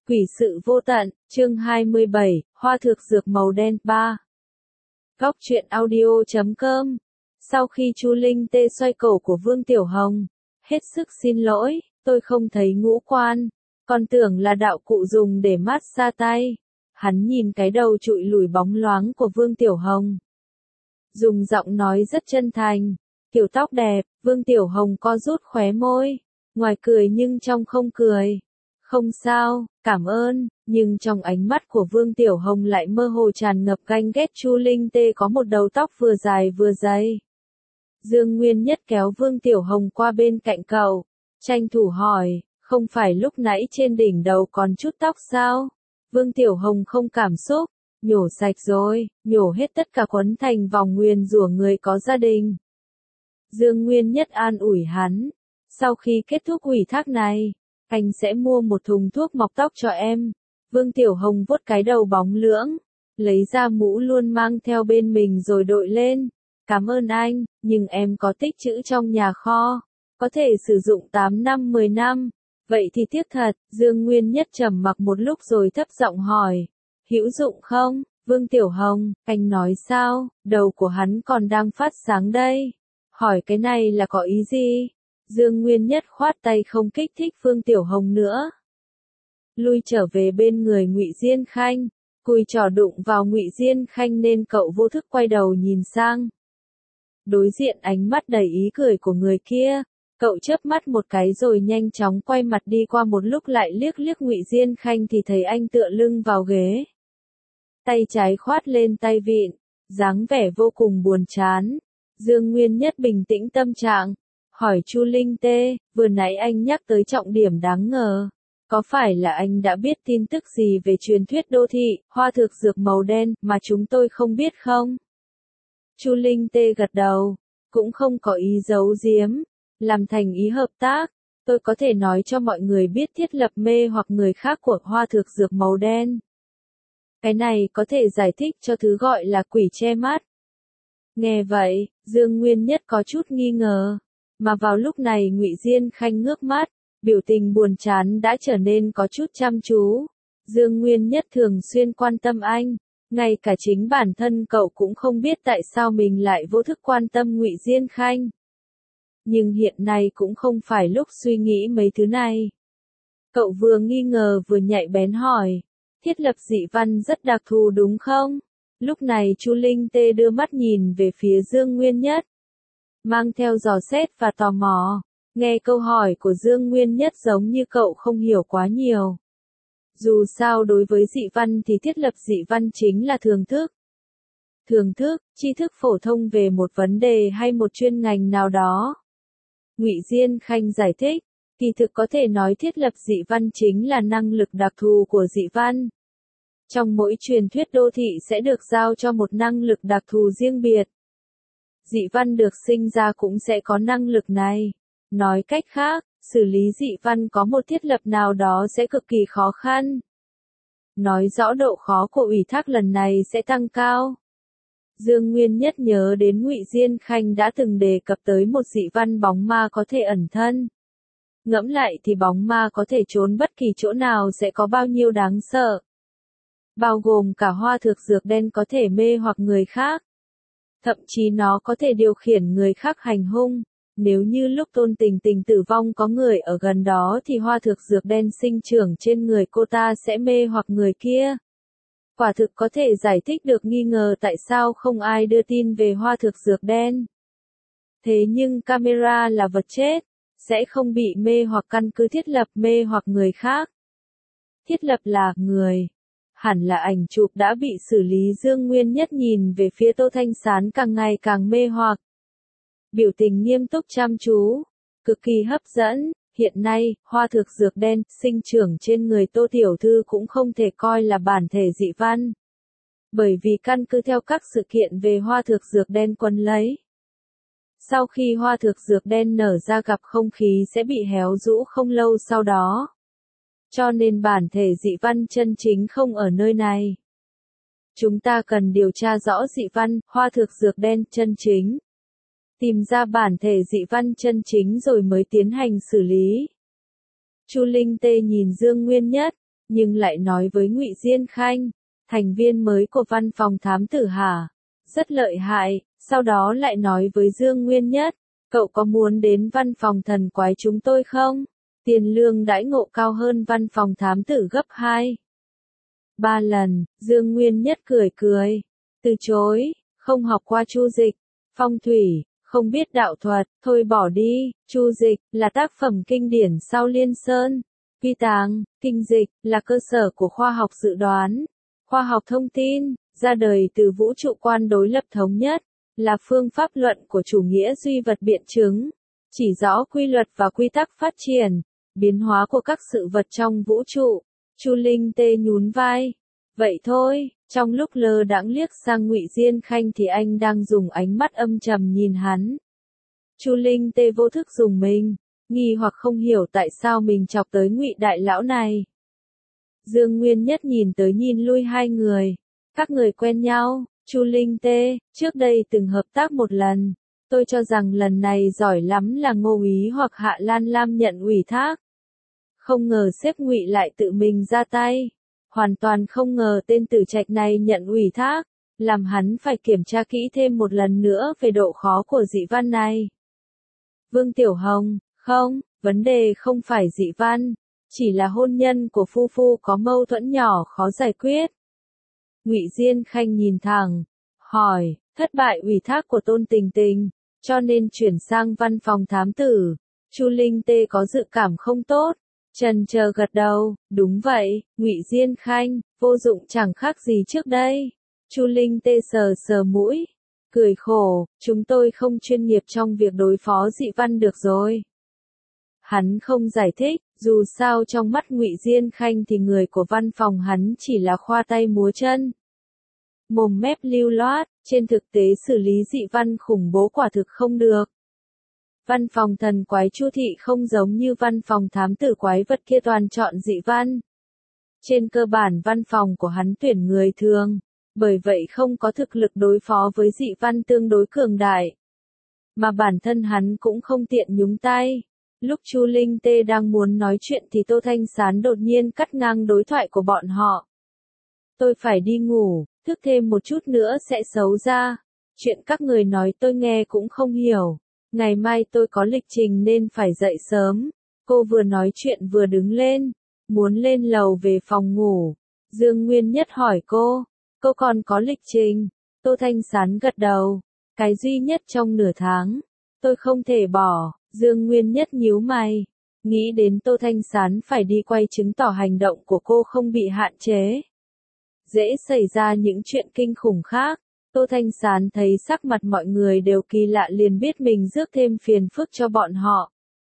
Quỷ sự vô tận, chương 27, hoa thực dược màu đen 3. Góc truyện audio.com. Sau khi Chu Linh Tê xoay cổ của Vương Tiểu Hồng, hết sức xin lỗi, tôi không thấy ngũ quan, còn tưởng là đạo cụ dùng để mát xa tay. Hắn nhìn cái đầu trụi lùi bóng loáng của Vương Tiểu Hồng, dùng giọng nói rất chân thành, kiểu tóc đẹp. Vương Tiểu Hồng co rút khóe môi, ngoài cười nhưng trong không cười. Không sao, cảm ơn, nhưng trong ánh mắt của Vương Tiểu Hồng lại mơ hồ tràn ngập ganh ghét. Chu Linh Tê có một đầu tóc vừa dài vừa dày. Dương Nguyên Nhất kéo Vương Tiểu Hồng qua bên cạnh cậu, tranh thủ hỏi, không phải lúc nãy trên đỉnh đầu còn chút tóc sao? Vương Tiểu Hồng không cảm xúc, nhổ sạch rồi, nhổ hết tất cả quấn thành vòng nguyền rủa người có gia đình. Dương Nguyên Nhất an ủi hắn, sau khi kết thúc ủy thác này, anh sẽ mua một thùng thuốc mọc tóc cho em. Vương Tiểu Hồng vuốt cái đầu bóng lưỡng, lấy ra mũ luôn mang theo bên mình rồi đội lên. Cảm ơn anh, nhưng em có tích trữ trong nhà kho, có thể sử dụng 8 năm 10 năm. Vậy thì tiếc thật. Dương Nguyên Nhất trầm mặc một lúc rồi thấp giọng hỏi, hữu dụng không? Vương Tiểu Hồng, anh nói sao? Đầu của hắn còn đang phát sáng đây. Hỏi cái này là có ý gì? Dương Nguyên Nhất khoát tay không kích thích Vương Tiểu Hồng nữa. Lui trở về bên người Ngụy Diên Khanh, cùi trỏ đụng vào Ngụy Diên Khanh nên cậu vô thức quay đầu nhìn sang. Đối diện ánh mắt đầy ý cười của người kia, cậu chớp mắt một cái rồi nhanh chóng quay mặt đi. Qua một lúc lại liếc liếc Ngụy Diên Khanh thì thấy anh tựa lưng vào ghế, tay trái khoát lên tay vịn, dáng vẻ vô cùng buồn chán. Dương Nguyên Nhất bình tĩnh tâm trạng, hỏi Chu Linh Tê, vừa nãy anh nhắc tới trọng điểm đáng ngờ. Có phải là anh đã biết tin tức gì về truyền thuyết đô thị, hoa thực dược màu đen, mà chúng tôi không biết không? Chu Linh Tê gật đầu, cũng không có ý giấu giếm, làm thành ý hợp tác. Tôi có thể nói cho mọi người biết thiết lập mê hoặc người khác của hoa thực dược màu đen. Cái này có thể giải thích cho thứ gọi là quỷ che mắt. Nghe vậy, Dương Nguyên Nhất có chút nghi ngờ. Mà vào lúc này Ngụy Diên Khanh ngước mắt, biểu tình buồn chán đã trở nên có chút chăm chú. Dương Nguyên Nhất thường xuyên quan tâm anh, ngay cả chính bản thân cậu cũng không biết tại sao mình lại vô thức quan tâm Ngụy Diên Khanh. Nhưng hiện nay cũng không phải lúc suy nghĩ mấy thứ này. Cậu vừa nghi ngờ vừa nhạy bén hỏi, thiết lập dị văn rất đặc thù đúng không? Lúc này Chu Linh Tê đưa mắt nhìn về phía Dương Nguyên Nhất, mang theo dò xét và tò mò. Nghe câu hỏi của Dương Nguyên Nhất giống như cậu không hiểu quá nhiều. Dù sao đối với dị văn thì thiết lập dị văn chính là thưởng thức. Thưởng thức, tri thức phổ thông về một vấn đề hay một chuyên ngành nào đó. Ngụy Diên Khanh giải thích, kỳ thực có thể nói thiết lập dị văn chính là năng lực đặc thù của dị văn. Trong mỗi truyền thuyết đô thị sẽ được giao cho một năng lực đặc thù riêng biệt. Dị văn được sinh ra cũng sẽ có năng lực này. Nói cách khác, xử lý dị văn có một thiết lập nào đó sẽ cực kỳ khó khăn. Nói rõ độ khó của ủy thác lần này sẽ tăng cao. Dương Nguyên Nhất nhớ đến Ngụy Diên Khanh đã từng đề cập tới một dị văn bóng ma có thể ẩn thân. Ngẫm lại thì bóng ma có thể trốn bất kỳ chỗ nào sẽ có bao nhiêu đáng sợ. Bao gồm cả hoa thực dược đen có thể mê hoặc người khác. Thậm chí nó có thể điều khiển người khác hành hung. Nếu như lúc Tôn Tình Tình tử vong có người ở gần đó thì hoa thực dược đen sinh trưởng trên người cô ta sẽ mê hoặc người kia. Quả thực có thể giải thích được nghi ngờ tại sao không ai đưa tin về hoa thực dược đen. Thế nhưng camera là vật chết, sẽ không bị mê hoặc căn cứ thiết lập mê hoặc người khác. Thiết lập là người. Hẳn là ảnh chụp đã bị xử lý. Dương Nguyên Nhất nhìn về phía Tô Thanh Sán càng ngày càng mê hoặc. Biểu tình nghiêm túc chăm chú, cực kỳ hấp dẫn. Hiện nay, hoa thực dược đen sinh trưởng trên người Tô Tiểu Thư cũng không thể coi là bản thể dị văn. Bởi vì căn cứ theo các sự kiện về hoa thực dược đen quấn lấy. Sau khi hoa thực dược đen nở ra gặp không khí sẽ bị héo rũ không lâu sau đó. Cho nên bản thể dị văn chân chính không ở nơi này. Chúng ta cần điều tra rõ dị văn, hoa thực dược đen chân chính. Tìm ra bản thể dị văn chân chính rồi mới tiến hành xử lý. Chu Linh Tê nhìn Dương Nguyên Nhất, nhưng lại nói với Ngụy Diên Khanh, thành viên mới của văn phòng thám tử hả? Rất lợi hại, sau đó lại nói với Dương Nguyên Nhất, cậu có muốn đến văn phòng thần quái chúng tôi không? Tiền lương đãi ngộ cao hơn văn phòng thám tử gấp 2, 3 lần, Dương Nguyên Nhất cười cười, từ chối, không học qua chu dịch, phong thủy, không biết đạo thuật, thôi bỏ đi, chu dịch, là tác phẩm kinh điển sau Liên Sơn, Quy Tàng, kinh dịch, là cơ sở của khoa học dự đoán, khoa học thông tin, ra đời từ vũ trụ quan đối lập thống nhất, là phương pháp luận của chủ nghĩa duy vật biện chứng, chỉ rõ quy luật và quy tắc phát triển, biến hóa của các sự vật trong vũ trụ. Chu Linh Tê nhún vai. Vậy thôi, trong lúc lơ đãng liếc sang Ngụy Diên Khanh thì anh đang dùng ánh mắt âm trầm nhìn hắn. Chu Linh Tê vô thức dùng mình, nghi hoặc không hiểu tại sao mình chọc tới Ngụy đại lão này. Dương Nguyên Nhất nhìn tới nhìn lui hai người. Các người quen nhau, Chu Linh Tê, trước đây từng hợp tác một lần. Tôi cho rằng lần này giỏi lắm là Ngô Úy hoặc Hạ Lan Lam nhận ủy thác. Không ngờ sếp Ngụy lại tự mình ra tay. Hoàn toàn không ngờ tên Tử Trạch này nhận ủy thác, làm hắn phải kiểm tra kỹ thêm một lần nữa về độ khó của dị văn này. Vương Tiểu Hồng, không, vấn đề không phải dị văn, chỉ là hôn nhân của phu phu có mâu thuẫn nhỏ khó giải quyết. Ngụy Diên Khanh nhìn thẳng, hỏi, thất bại ủy thác của Tôn Tình Tình, cho nên chuyển sang văn phòng thám tử. Chu Linh Tê có dự cảm không tốt. Trần chờ gật đầu, đúng vậy, Ngụy Diên Khanh, vô dụng chẳng khác gì trước đây. Chu Linh Tê sờ sờ mũi, cười khổ, chúng tôi không chuyên nghiệp trong việc đối phó dị văn được rồi. Hắn không giải thích, dù sao trong mắt Ngụy Diên Khanh thì người của văn phòng hắn chỉ là khoa tay múa chân. Mồm mép lưu loát, trên thực tế xử lý dị văn khủng bố quả thực không được. Văn phòng thần quái Chu Thị không giống như văn phòng thám tử quái vật kia toàn chọn dị văn. Trên cơ bản văn phòng của hắn tuyển người thường, bởi vậy không có thực lực đối phó với dị văn tương đối cường đại. Mà bản thân hắn cũng không tiện nhúng tay. Lúc Chu Linh Tê đang muốn nói chuyện thì Tô Thanh Sán đột nhiên cắt ngang đối thoại của bọn họ. Tôi phải đi ngủ, thức thêm một chút nữa sẽ xấu ra. Chuyện các người nói tôi nghe cũng không hiểu. Ngày mai tôi có lịch trình nên phải dậy sớm. Cô vừa nói chuyện vừa đứng lên, muốn lên lầu về phòng ngủ. Dương Nguyên Nhất hỏi cô còn có lịch trình? Tô Thanh Sán gật đầu. Cái duy nhất trong nửa tháng, tôi không thể bỏ. Dương Nguyên Nhất nhíu mày, nghĩ đến Tô Thanh Sán phải đi quay chứng tỏ hành động của cô không bị hạn chế. Dễ xảy ra những chuyện kinh khủng khác. Tô Thanh Sán thấy sắc mặt mọi người đều kỳ lạ liền biết mình rước thêm phiền phức cho bọn họ.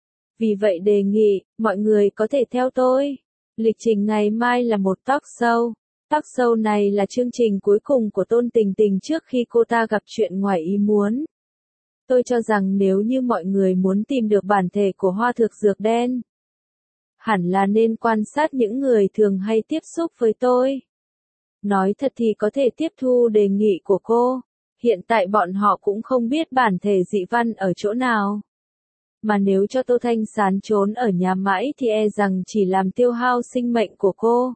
Vì vậy đề nghị, mọi người có thể theo tôi. Lịch trình ngày mai là một talk show. Talk show này là chương trình cuối cùng của Tôn Tình Tình trước khi cô ta gặp chuyện ngoài ý muốn. Tôi cho rằng nếu như mọi người muốn tìm được bản thể của hoa thực dược đen, hẳn là nên quan sát những người thường hay tiếp xúc với tôi. Nói thật thì có thể tiếp thu đề nghị của cô. Hiện tại bọn họ cũng không biết bản thể dị văn ở chỗ nào. Mà nếu cho Tô Thanh Sán trốn ở nhà mãi thì e rằng chỉ làm tiêu hao sinh mệnh của cô.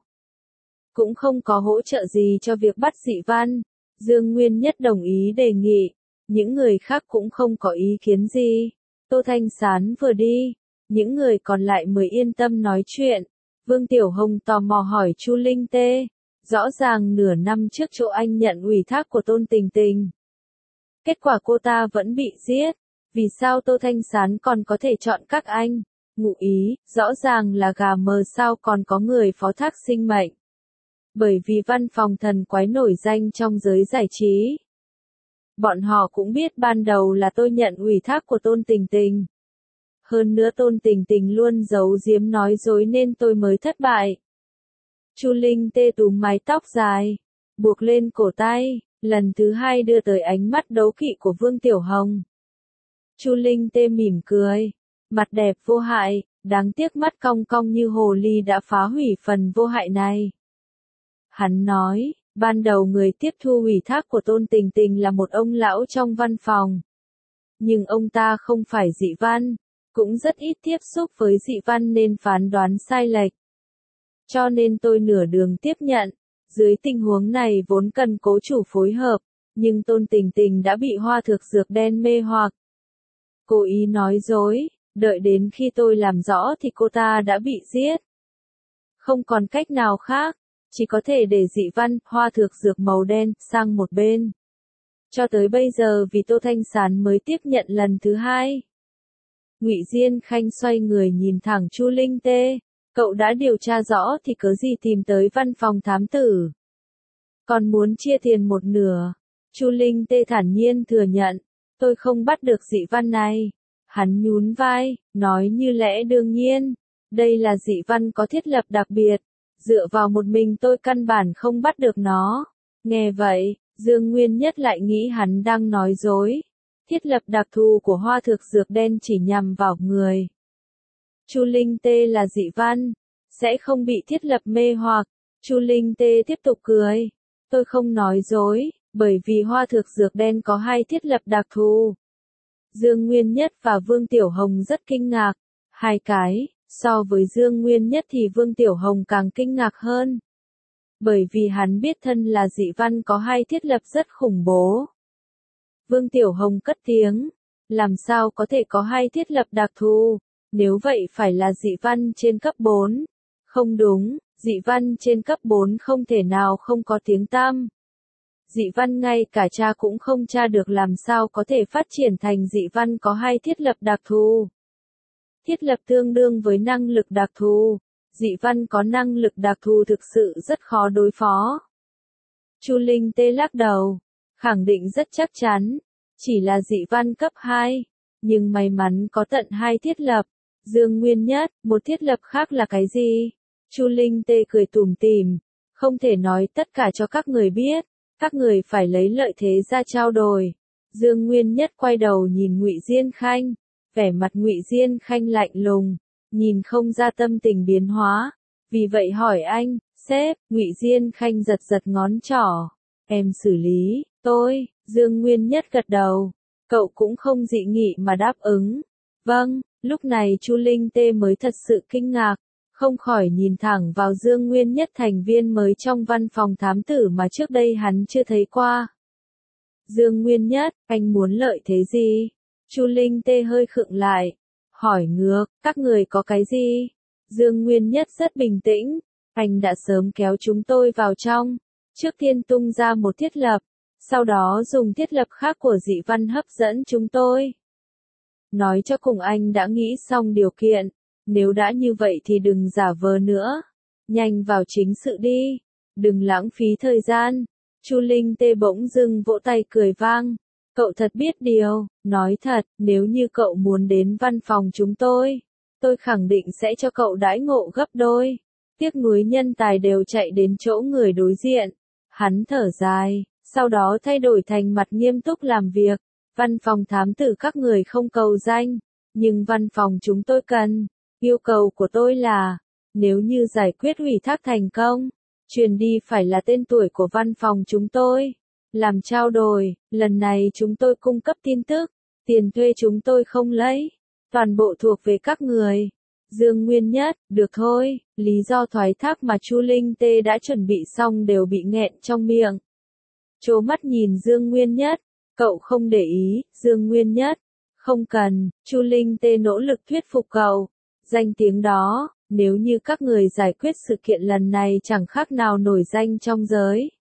Cũng không có hỗ trợ gì cho việc bắt dị văn. Dương Nguyên Nhất đồng ý đề nghị. Những người khác cũng không có ý kiến gì. Tô Thanh Sán vừa đi, những người còn lại mới yên tâm nói chuyện. Vương Tiểu Hồng tò mò hỏi Chu Linh Tê. Rõ ràng nửa năm trước chỗ anh nhận ủy thác của Tôn Tình Tình. Kết quả cô ta vẫn bị giết. Vì sao Tô Thanh Sán còn có thể chọn các anh? Ngụ ý, rõ ràng là gà mờ sao còn có người phó thác sinh mệnh. Bởi vì văn phòng thần quái nổi danh trong giới giải trí. Bọn họ cũng biết ban đầu là tôi nhận ủy thác của Tôn Tình Tình. Hơn nữa Tôn Tình Tình luôn giấu giếm nói dối nên tôi mới thất bại. Chu Linh Tê túm mái tóc dài, buộc lên cổ tay, lần thứ hai đưa tới ánh mắt đố kỵ của Vương Tiểu Hồng. Chu Linh Tê mỉm cười, mặt đẹp vô hại, đáng tiếc mắt cong cong như hồ ly đã phá hủy phần vô hại này. Hắn nói, ban đầu người tiếp thu ủy thác của Tôn Tình Tình là một ông lão trong văn phòng. Nhưng ông ta không phải dị văn, cũng rất ít tiếp xúc với dị văn nên phán đoán sai lệch. Cho nên tôi nửa đường tiếp nhận. Dưới tình huống này vốn cần cố chủ phối hợp, nhưng Tôn Tình Tình đã bị hoa thực dược đen mê hoặc. Cố ý nói dối, đợi đến khi tôi làm rõ thì cô ta đã bị giết. Không còn cách nào khác, chỉ có thể để dị văn, hoa thực dược màu đen, sang một bên. Cho tới bây giờ vì Tô Thanh Sán mới tiếp nhận lần thứ hai. Ngụy Diên Khanh xoay người nhìn thẳng Chu Linh Tê, cậu đã điều tra rõ thì cớ gì tìm tới văn phòng thám tử. Còn muốn chia tiền một nửa. Chu Linh Tê thản nhiên thừa nhận, tôi không bắt được dị văn này. Hắn nhún vai, nói như lẽ đương nhiên, đây là dị văn có thiết lập đặc biệt, dựa vào một mình tôi căn bản không bắt được nó. Nghe vậy, Dương Nguyên Nhất lại nghĩ hắn đang nói dối. Thiết lập đặc thù của hoa thực dược đen chỉ nhằm vào người. Chu Linh Tê là dị văn, sẽ không bị thiết lập mê hoặc. Chu Linh Tê tiếp tục cười. Tôi không nói dối, bởi vì hoa thực dược đen có hai thiết lập đặc thù. Dương Nguyên Nhất và Vương Tiểu Hồng rất kinh ngạc. Hai cái, so với Dương Nguyên Nhất thì Vương Tiểu Hồng càng kinh ngạc hơn. Bởi vì hắn biết thân là dị văn có hai thiết lập rất khủng bố. Vương Tiểu Hồng cất tiếng, làm sao có thể có hai thiết lập đặc thù, nếu vậy phải là dị văn trên cấp 4. Không đúng, dị văn trên cấp 4 không thể nào không có tiếng tăm. Dị văn ngay cả tra cũng không tra được làm sao có thể phát triển thành dị văn có hai thiết lập đặc thù. Thiết lập tương đương với năng lực đặc thù, dị văn có năng lực đặc thù thực sự rất khó đối phó. Chu Linh Tê lắc đầu, khẳng định rất chắc chắn, chỉ là dị văn cấp 2, nhưng may mắn có tận hai thiết lập. Dương Nguyên Nhất, một thiết lập khác là cái gì? Chu Linh Tê cười tủm tỉm, không thể nói tất cả cho các người biết, các người phải lấy lợi thế ra trao đổi. Dương Nguyên Nhất quay đầu nhìn Ngụy Diên Khanh, vẻ mặt Ngụy Diên Khanh lạnh lùng, nhìn không ra tâm tình biến hóa, vì vậy hỏi anh, sếp. Ngụy Diên Khanh giật giật ngón trỏ, em xử lý, tôi. Dương Nguyên Nhất gật đầu, cậu cũng không dị nghị mà đáp ứng. Vâng, lúc này Chu Linh Tê mới thật sự kinh ngạc, không khỏi nhìn thẳng vào Dương Nguyên Nhất, thành viên mới trong văn phòng thám tử mà trước đây hắn chưa thấy qua. Dương Nguyên Nhất, anh muốn lợi thế gì? Chu Linh Tê hơi khựng lại, hỏi ngược, các người có cái gì? Dương Nguyên Nhất rất bình tĩnh, anh đã sớm kéo chúng tôi vào trong, trước tiên tung ra một thiết lập, sau đó dùng thiết lập khác của dị văn hấp dẫn chúng tôi. Nói cho cùng anh đã nghĩ xong điều kiện, nếu đã như vậy thì đừng giả vờ nữa, nhanh vào chính sự đi, đừng lãng phí thời gian. Chu Linh Tê bỗng dưng vỗ tay cười vang, cậu thật biết điều, nói thật, nếu như cậu muốn đến văn phòng chúng tôi khẳng định sẽ cho cậu đãi ngộ gấp đôi. Tiếc nuối nhân tài đều chạy đến chỗ người đối diện. Hắn thở dài, sau đó thay đổi thành mặt nghiêm túc làm việc. Văn phòng thám tử các người không cầu danh, nhưng văn phòng chúng tôi cần. Yêu cầu của tôi là, nếu như giải quyết ủy thác thành công, truyền đi phải là tên tuổi của văn phòng chúng tôi. Làm trao đổi, lần này chúng tôi cung cấp tin tức, tiền thuê chúng tôi không lấy, toàn bộ thuộc về các người. Dương Nguyên Nhất, được thôi, lý do thoái thác mà Chu Linh Tê đã chuẩn bị xong đều bị nghẹn trong miệng. Trố mắt nhìn Dương Nguyên Nhất, cậu không để ý. Dương Nguyên Nhất, không cần. Chu Linh Tê nỗ lực thuyết phục cậu. Danh tiếng đó, nếu như các người giải quyết sự kiện lần này chẳng khác nào nổi danh trong giới.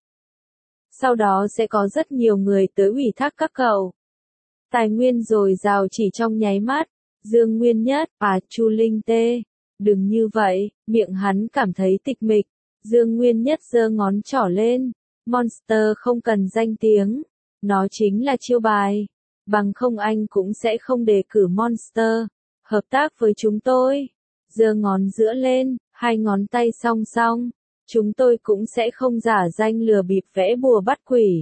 Sau đó sẽ có rất nhiều người tới ủy thác các cậu. Tài nguyên dồi dào chỉ trong nháy mắt. Dương Nguyên Nhất, Chu Linh Tê, đừng như vậy. Miệng hắn cảm thấy tịch mịch. Dương Nguyên Nhất giơ ngón trỏ lên. Monster không cần danh tiếng, nó chính là chiêu bài. Bằng không anh cũng sẽ không đề cử Monster hợp tác với chúng tôi. Giơ ngón giữa lên, hai ngón tay song song. Chúng tôi cũng sẽ không giả danh lừa bịp vẽ bùa bắt quỷ.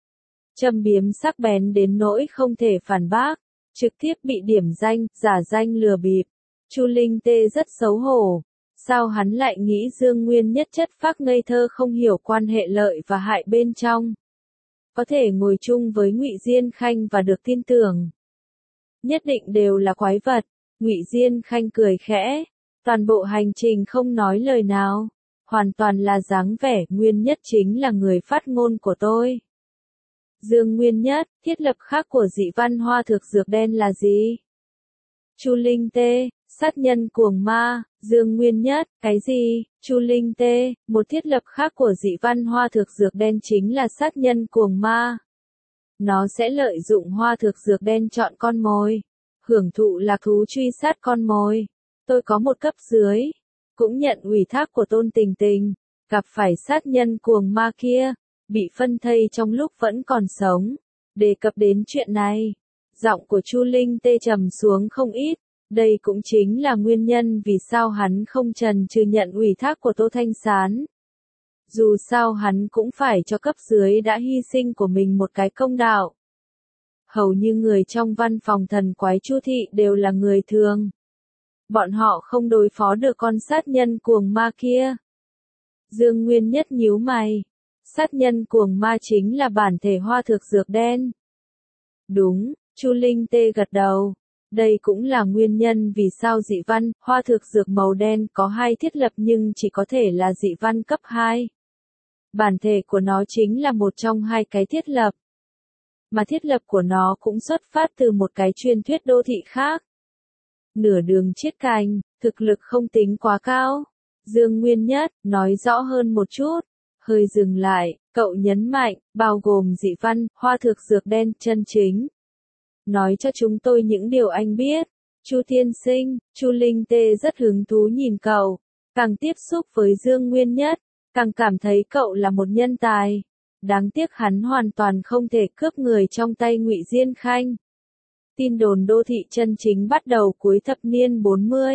Châm biếm sắc bén đến nỗi không thể phản bác, trực tiếp bị điểm danh, giả danh lừa bịp. Chu Linh Tê rất xấu hổ. Sao hắn lại nghĩ Dương Nguyên Nhất chất phác ngây thơ không hiểu quan hệ lợi và hại bên trong. Có thể ngồi chung với Ngụy Diên Khanh và được tin tưởng. Nhất định đều là quái vật. Ngụy Diên Khanh cười khẽ. Toàn bộ hành trình không nói lời nào. hoàn toàn là dáng vẻ, Nguyên Nhất chính là người phát ngôn của tôi. Dương Nguyên Nhất, thiết lập khác của dị văn hoa thực dược đen là gì? Chu Linh Tê, sát nhân cuồng ma. Dương Nguyên Nhất, cái gì? Chu Linh Tê, một thiết lập khác của dị văn hoa thực dược đen chính là sát nhân cuồng ma. Nó sẽ lợi dụng hoa thực dược đen chọn con mồi, hưởng thụ lạc thú truy sát con mồi. Tôi có một cấp dưới, cũng nhận ủy thác của Tôn Tình Tình, gặp phải sát nhân cuồng ma kia, bị phân thây trong lúc vẫn còn sống. Đề cập đến chuyện này, giọng của Chu Linh Tê trầm xuống không ít. Đây cũng chính là nguyên nhân vì sao hắn không chần chừ nhận ủy thác của Tô Thanh Sán. Dù sao hắn cũng phải cho cấp dưới đã hy sinh của mình một cái công đạo. Hầu như người trong văn phòng thần quái Chu thị đều là người thường. Bọn họ không đối phó được con sát nhân cuồng ma kia. Dương Nguyên Nhất nhíu mày. Sát nhân cuồng ma chính là bản thể hoa thực dược đen. Đúng, Chu Linh Tê gật đầu. Đây cũng là nguyên nhân vì sao dị văn, hoa thực dược màu đen có hai thiết lập nhưng chỉ có thể là dị văn cấp 2. Bản thể của nó chính là một trong hai cái thiết lập. Mà thiết lập của nó cũng xuất phát từ một cái truyền thuyết đô thị khác. Nửa đường chiết cành, thực lực không tính quá cao. Dương Nguyên Nhất, nói rõ hơn một chút. Hơi dừng lại, cậu nhấn mạnh, bao gồm dị văn, hoa thực dược đen, chân chính. Nói cho chúng tôi những điều anh biết. Chu tiên sinh, Chu Linh Tê rất hứng thú nhìn cậu. Càng tiếp xúc với Dương Nguyên Nhất, càng cảm thấy cậu là một nhân tài. Đáng tiếc hắn hoàn toàn không thể cướp người trong tay Ngụy Diên Khanh. Tin đồn đô thị chân chính bắt đầu cuối thập niên 40.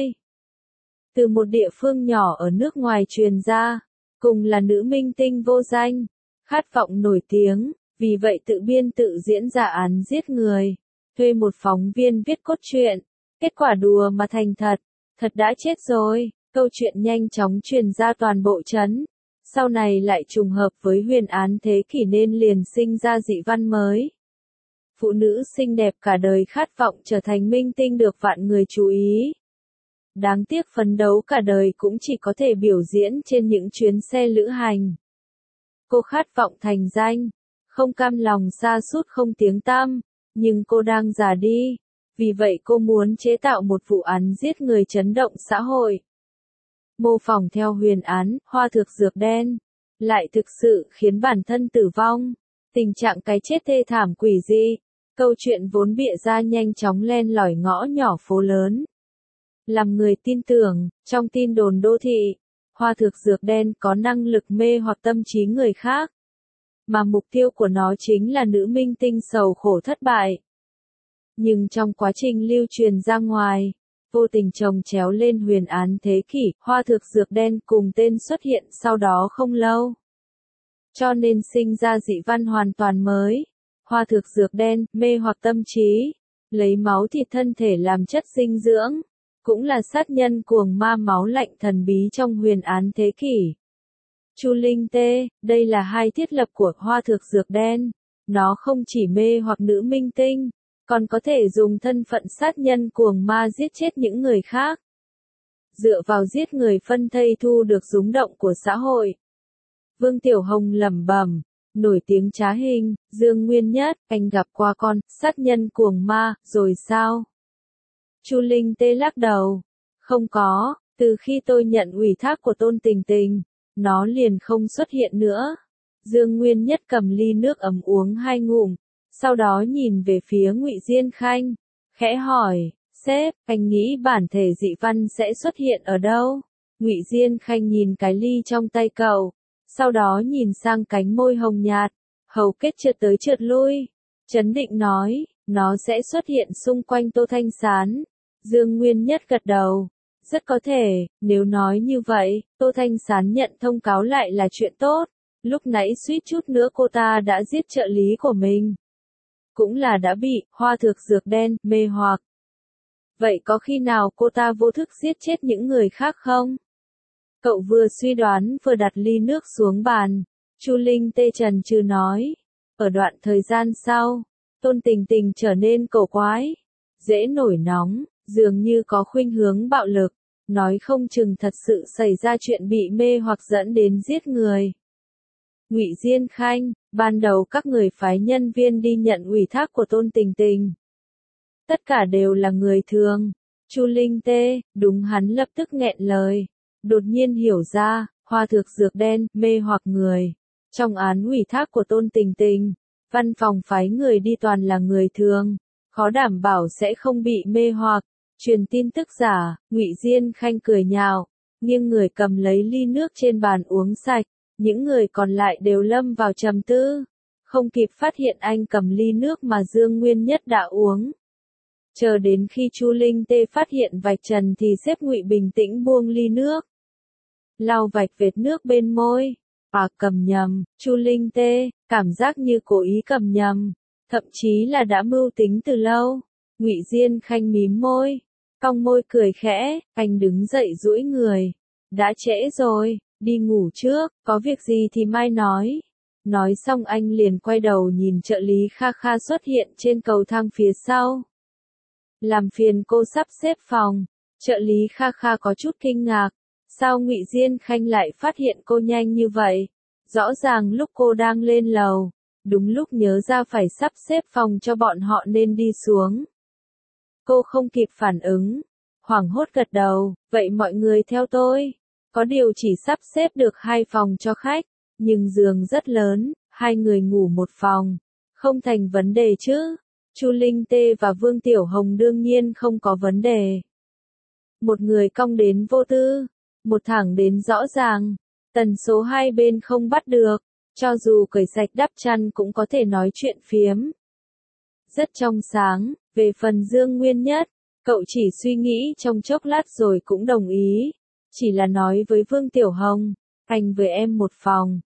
Từ một địa phương nhỏ ở nước ngoài truyền ra, cùng là nữ minh tinh vô danh, khát vọng nổi tiếng, vì vậy tự biên tự diễn giả án giết người, thuê một phóng viên viết cốt truyện, kết quả đùa mà thành thật, thật đã chết rồi, câu chuyện nhanh chóng truyền ra toàn bộ trấn. Sau này lại trùng hợp với huyền án thế kỷ nên liền sinh ra dị văn mới. Phụ nữ xinh đẹp cả đời khát vọng trở thành minh tinh được vạn người chú ý. Đáng tiếc phấn đấu cả đời cũng chỉ có thể biểu diễn trên những chuyến xe lữ hành. Cô khát vọng thành danh, không cam lòng sa sút không tiếng tăm, nhưng cô đang già đi. Vì vậy cô muốn chế tạo một vụ án giết người chấn động xã hội. Mô phỏng theo huyền án, hoa thực dược đen, lại thực sự khiến bản thân tử vong. Tình trạng cái chết thê thảm quỷ dị. Câu chuyện vốn bịa ra nhanh chóng len lỏi ngõ nhỏ phố lớn. Làm người tin tưởng, trong tin đồn đô thị, hoa thực dược đen có năng lực mê hoặc tâm trí người khác. Mà mục tiêu của nó chính là nữ minh tinh sầu khổ thất bại. Nhưng trong quá trình lưu truyền ra ngoài, vô tình chồng chéo lên huyền án thế kỷ, hoa thực dược đen cùng tên xuất hiện sau đó không lâu. Cho nên sinh ra dị văn hoàn toàn mới. Hoa thực dược đen, mê hoặc tâm trí, lấy máu thịt thân thể làm chất dinh dưỡng, cũng là sát nhân cuồng ma máu lạnh thần bí trong huyền án thế kỷ. Chu Linh Tê, đây là hai thiết lập của hoa thực dược đen. Nó không chỉ mê hoặc nữ minh tinh, còn có thể dùng thân phận sát nhân cuồng ma giết chết những người khác. Dựa vào giết người phân thây thu được rúng động của xã hội. Vương Tiểu Hồng lẩm bẩm, nổi tiếng trá hình, Dương Nguyên Nhất, anh gặp qua con, sát nhân cuồng ma, rồi sao? Chu Linh Tê lắc đầu. Không có, từ khi tôi nhận ủy thác của Tôn Tình Tình, nó liền không xuất hiện nữa. Dương Nguyên Nhất cầm ly nước ấm uống 2 ngụm, sau đó nhìn về phía Ngụy Diên Khanh, khẽ hỏi, sếp, anh nghĩ bản thể dị văn sẽ xuất hiện ở đâu? Ngụy Diên Khanh nhìn cái ly trong tay cậu, sau đó nhìn sang cánh môi hồng nhạt, hầu kết trượt tới trượt lui, trấn định nói, nó sẽ xuất hiện xung quanh Tô Thanh Sán. Dương Nguyên Nhất gật đầu. Rất có thể, nếu nói như vậy, Tô Thanh Sán nhận thông cáo lại là chuyện tốt. Lúc nãy suýt chút nữa cô ta đã giết trợ lý của mình. Cũng là đã bị hoa thực dược đen mê hoặc. Vậy có khi nào cô ta vô thức giết chết những người khác không? Cậu vừa suy đoán vừa đặt ly nước xuống bàn. Chu Linh Tê trần trừ nói. Ở đoạn thời gian sau, Tôn Tình Tình trở nên cổ quái, dễ nổi nóng, dường như có khuynh hướng bạo lực. nói không chừng thật sự xảy ra chuyện bị mê hoặc dẫn đến giết người. Ngụy Diên Khanh, ban đầu các người phái nhân viên đi nhận ủy thác của Tôn Tình Tình. Tất cả đều là người thường. Chu Linh Tê, đúng, hắn lập tức nghẹn lời. Đột nhiên hiểu ra, hoa thực dược đen, mê hoặc người. Trong án ủy thác của Tôn Tình Tình, văn phòng phái người đi toàn là người thường. Khó đảm bảo sẽ không bị mê hoặc. Truyền tin tức giả, Ngụy Diên Khanh cười nhạo, nghiêng người cầm lấy ly nước trên bàn uống sạch. Những người còn lại đều lâm vào trầm tư. Không kịp phát hiện anh cầm ly nước mà Dương Nguyên Nhất đã uống. Chờ đến khi Chu Linh Tê phát hiện vạch trần thì sếp Ngụy bình tĩnh buông ly nước. Lau vạch vệt nước bên môi. Cầm nhầm, Chu Linh Tê, cảm giác như cố ý cầm nhầm. Thậm chí là đã mưu tính từ lâu. Ngụy Diên Khanh mím môi. Cong môi cười khẽ, anh đứng dậy duỗi người. Đã trễ rồi, đi ngủ trước, có việc gì thì mai nói. Nói xong anh liền quay đầu nhìn trợ lý Kha Kha xuất hiện trên cầu thang phía sau. Làm phiền cô sắp xếp phòng. Trợ lý Kha Kha có chút kinh ngạc. Sao Ngụy Diên Khanh lại phát hiện cô nhanh như vậy? Rõ ràng lúc cô đang lên lầu. Đúng lúc nhớ ra phải sắp xếp phòng cho bọn họ nên đi xuống. Cô không kịp phản ứng. Hoảng hốt gật đầu, vậy mọi người theo tôi. Có điều chỉ sắp xếp được 2 phòng cho khách. Nhưng giường rất lớn, 2 người ngủ một phòng. Không thành vấn đề chứ. Chu Linh Tê và Vương Tiểu Hồng đương nhiên không có vấn đề. Một người cong đến vô tư, một thẳng đến rõ ràng. Tần số hai bên không bắt được. Cho dù cởi sạch đắp chăn cũng có thể nói chuyện phiếm. Rất trong sáng. Về phần Dương Nguyên Nhất, cậu chỉ suy nghĩ trong chốc lát rồi cũng đồng ý. Chỉ là nói với Vương Tiểu Hồng, anh với em một phòng.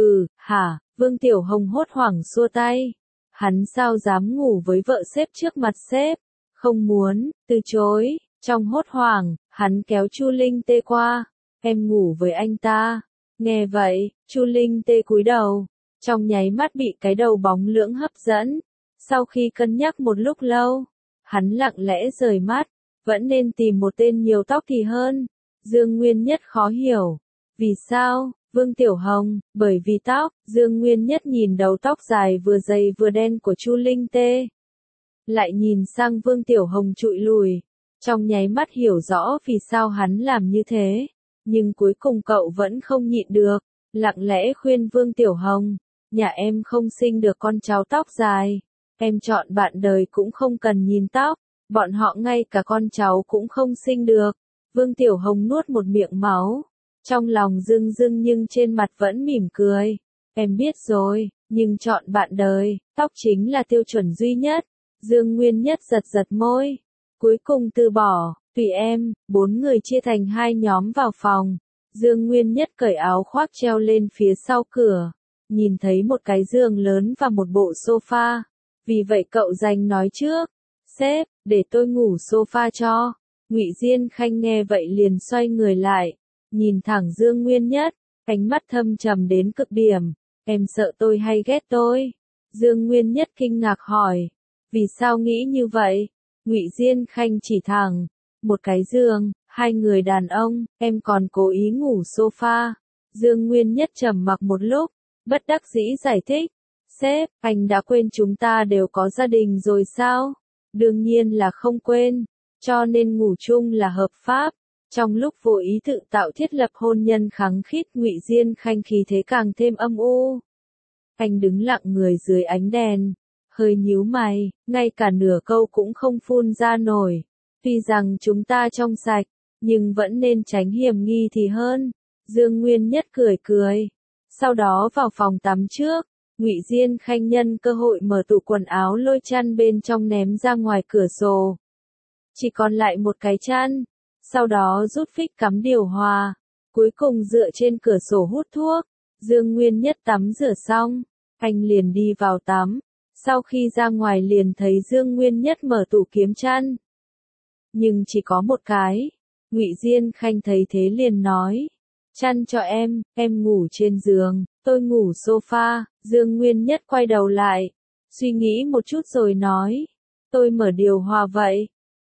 Hả? Vương Tiểu Hồng hốt hoảng xua tay. Hắn sao dám ngủ với vợ sếp trước mặt sếp? Không muốn, từ chối. Trong hốt hoảng, hắn kéo Chu Linh Tê qua. Em ngủ với anh ta. Nghe vậy, Chu Linh Tê cúi đầu. Trong nháy mắt bị cái đầu bóng lưỡng hấp dẫn. Sau khi cân nhắc một lúc lâu, hắn lặng lẽ rời mắt. Vẫn nên tìm một tên nhiều tóc thì hơn. Dương Nguyên Nhất khó hiểu. Vì sao? Vương Tiểu Hồng, bởi vì tóc. Dương Nguyên Nhất nhìn đầu tóc dài vừa dày vừa đen của Chu Linh Tê. Lại nhìn sang Vương Tiểu Hồng trụi lùi. Trong nháy mắt hiểu rõ vì sao hắn làm như thế. Nhưng cuối cùng cậu vẫn không nhịn được. Lặng lẽ khuyên Vương Tiểu Hồng. Nhà em không sinh được con cháu tóc dài. Em chọn bạn đời cũng không cần nhìn tóc. Bọn họ ngay cả con cháu cũng không sinh được. Vương Tiểu Hồng nuốt một miệng máu. Trong lòng rưng rưng nhưng trên mặt vẫn mỉm cười. Em biết rồi, nhưng chọn bạn đời, tóc chính là tiêu chuẩn duy nhất. Dương Nguyên Nhất giật giật môi. Cuối cùng từ bỏ, tùy em. 4 người chia thành 2 nhóm vào phòng. Dương Nguyên Nhất cởi áo khoác treo lên phía sau cửa. Nhìn thấy một cái giường lớn và một bộ sofa. Vì vậy cậu giành nói trước. Sếp, để tôi ngủ sofa cho. Ngụy Diên Khanh nghe vậy liền xoay người lại. Nhìn thẳng Dương Nguyên Nhất, ánh mắt thâm trầm đến cực điểm. Em sợ tôi hay ghét tôi? Dương Nguyên Nhất kinh ngạc hỏi. Vì sao nghĩ như vậy? Ngụy Diên Khanh chỉ thẳng. Một cái giường, 2 người đàn ông, em còn cố ý ngủ sofa. Dương Nguyên Nhất trầm mặc một lúc, bất đắc dĩ giải thích. Sếp, anh đã quên chúng ta đều có gia đình rồi sao? Đương nhiên là không quên. Cho nên ngủ chung là hợp pháp. Trong lúc vô ý tự tạo thiết lập hôn nhân khăng khít, Ngụy Diên Khanh khí thế càng thêm âm u. Anh đứng lặng người dưới ánh đèn, hơi nhíu mày, ngay cả nửa câu cũng không phun ra nổi. Tuy rằng chúng ta trong sạch, nhưng vẫn nên tránh hiểm nghi thì hơn. Dương Nguyên Nhất cười cười. Sau đó vào phòng tắm trước, Ngụy Diên Khanh nhân cơ hội mở tủ quần áo lôi chăn bên trong ném ra ngoài cửa sổ. Chỉ còn lại một cái chăn. Sau đó rút phích cắm điều hòa. Cuối cùng dựa trên cửa sổ hút thuốc. Dương Nguyên Nhất tắm rửa xong. Anh liền đi vào tắm. Sau khi ra ngoài liền thấy Dương Nguyên Nhất mở tủ kiếm chăn. Nhưng chỉ có một cái. Ngụy Diên Khanh thấy thế liền nói. Chăn cho em ngủ trên giường, tôi ngủ sofa. Dương Nguyên Nhất quay đầu lại. Suy nghĩ một chút rồi nói. Tôi mở điều hòa vậy.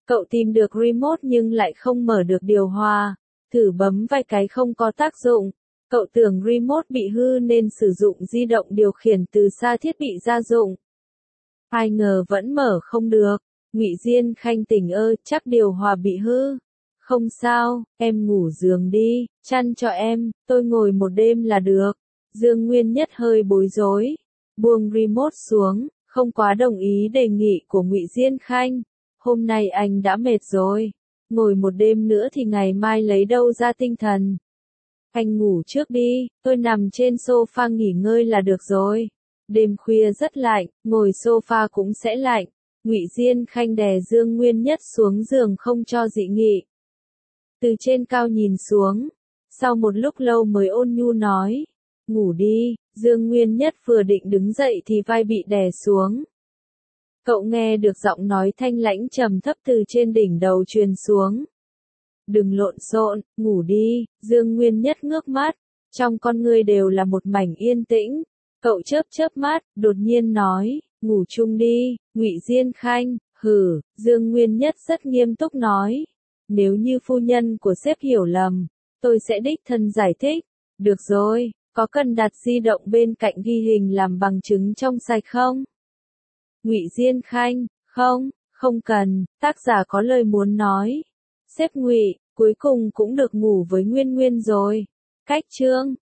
Cậu tìm được remote nhưng lại không mở được điều hòa. Thử bấm vài cái không có tác dụng. Cậu tưởng remote bị hư nên sử dụng di động điều khiển từ xa thiết bị gia dụng. Ai ngờ vẫn mở không được. Ngụy Diên Khanh tỉnh ơ, chắc điều hòa bị hư. Không sao, em ngủ giường đi, chăn cho em, tôi ngồi một đêm là được. Dương Nguyên Nhất hơi bối rối, buông remote xuống, không quá đồng ý đề nghị của Ngụy Diên Khanh. Hôm nay anh đã mệt rồi, ngồi một đêm nữa thì ngày mai lấy đâu ra tinh thần. Anh ngủ trước đi, tôi nằm trên sofa nghỉ ngơi là được rồi. Đêm khuya rất lạnh, ngồi sofa cũng sẽ lạnh. Ngụy Diên Khanh đè Dương Nguyên Nhất xuống giường không cho dị nghị. Từ trên cao nhìn xuống, sau một lúc lâu mới ôn nhu nói, ngủ đi. Dương Nguyên Nhất vừa định đứng dậy thì vai bị đè xuống. Cậu nghe được giọng nói thanh lãnh trầm thấp từ trên đỉnh đầu truyền xuống. Đừng lộn xộn, ngủ đi. Dương Nguyên Nhất ngước mắt, trong con ngươi đều là một mảnh yên tĩnh. Cậu chớp chớp mắt, đột nhiên nói, ngủ chung đi. Ngụy Diên Khanh, hử. Dương Nguyên Nhất rất nghiêm túc nói, nếu như phu nhân của sếp hiểu lầm, tôi sẽ đích thân giải thích. Được rồi, có cần đặt di động bên cạnh ghi hình làm bằng chứng trong sạch không? Ngụy Diên Khanh, không, không cần. Tác giả có lời muốn nói. Sếp Ngụy, cuối cùng cũng được ngủ với Nguyên Nguyên rồi. Cách chương